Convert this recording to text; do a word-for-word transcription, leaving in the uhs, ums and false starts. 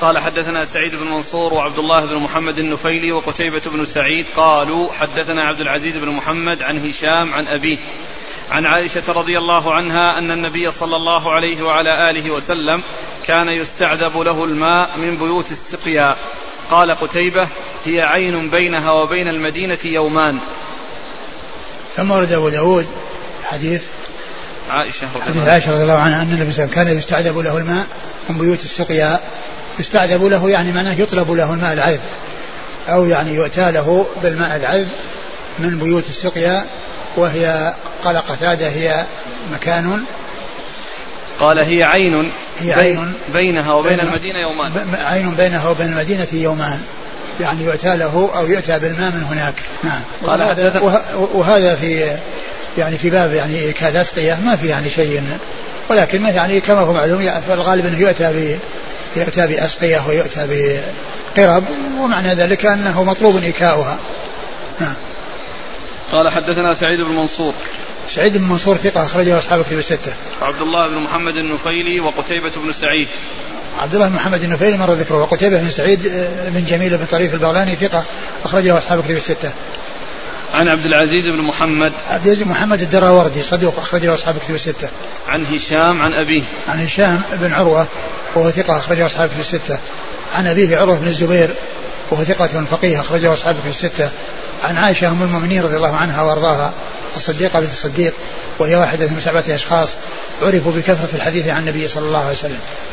قال حدثنا سعيد بن منصور وعبد الله بن محمد النفيلي وقتيبة بن سعيد قالوا حدثنا عبد العزيز بن محمد عن هشام عن أبيه عن عائشة رضي الله عنها أن النبي صلى الله عليه وعلى آله وسلم كان يستعذب له الماء من بيوت السقيا. قال قتيبة هي عين بينها وبين المدينة يومان. ثم ورد أبو داود حديث عائشة حديث عائشة رضي الله عنها أن النبي صلى الله عليه وسلم كان يستعذب له الماء من بيوت السقيا. يستعذب له يعني معناه يطلب له الماء العذب أو يعني يؤتى له بالماء العذب من بيوت السقيا. وهي قال قتادة هي مكان قال هي عين هي عين بينها وبين المدينة يومان. عين بينها وبين المدينة يومان يعني يؤتى له أو يؤتى بالماء من هناك. نعم. وهذا, وهذا في يعني في باب يعني كالأسقية ما في يعني شيء ولكن يعني كما هو معلوم فالغالب أنه يؤتى ب يؤتى بأسقية ويؤتى بقرب ومعنى ذلك أنه مطلوب إيكاؤها. نعم. قال حدثنا سعيد بن منصور سعيد بن منصور ثقة أخرجه أصحاب الكتب الستة. وعبد الله بن محمد النفيلي وقتيبة بن سعيد. عبد الله بن محمد النفيلي مر ذكره. وقتيبة بن سعيد بن جميل بن طريف البغلاني ثقة أخرجه أصحاب الكتب الستة. عن عبد العزيز بن محمد عبد العزيز بن محمد الدراوردي صدوق أخرجه أصحاب الكتب الستة. عن هشام عن أبيه عن هشام بن عروة وهو ثقة أخرجه أصحاب الكتب الستة. عن أبيه عروة بن الزبير وهو ثقة فقيه أخرجه أصحاب الكتب الستة. عن عائشة أم المؤمنين رضي الله عنها وأرضاها الصديقة بنت الصديق وهي واحدة من سبعة أشخاص عرفوا بكثرة الحديث عن النبي صلى الله عليه وسلم.